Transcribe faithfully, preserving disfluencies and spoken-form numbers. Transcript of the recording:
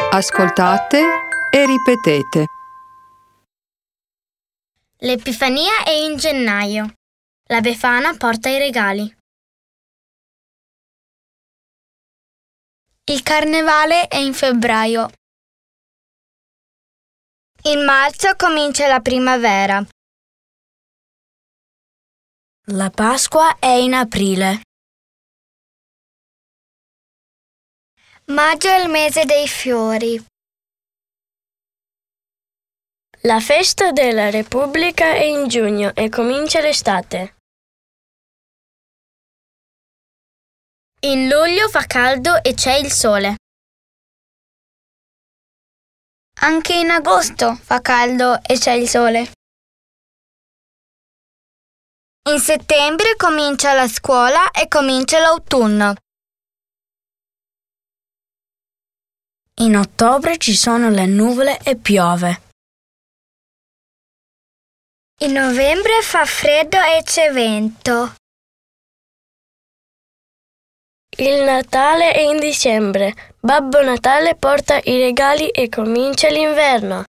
Ascoltate e ripetete. L'Epifania è in gennaio. La Befana porta i regali. Il Carnevale è in febbraio. In marzo comincia la primavera. La Pasqua è in aprile. Maggio è il mese dei fiori. La festa della Repubblica è in giugno e comincia l'estate. In luglio fa caldo e c'è il sole. Anche in agosto fa caldo e c'è il sole. In settembre comincia la scuola e comincia l'autunno. In ottobre ci sono le nuvole e piove. In novembre fa freddo e c'è vento. Il Natale è in dicembre. Babbo Natale porta i regali e comincia l'inverno.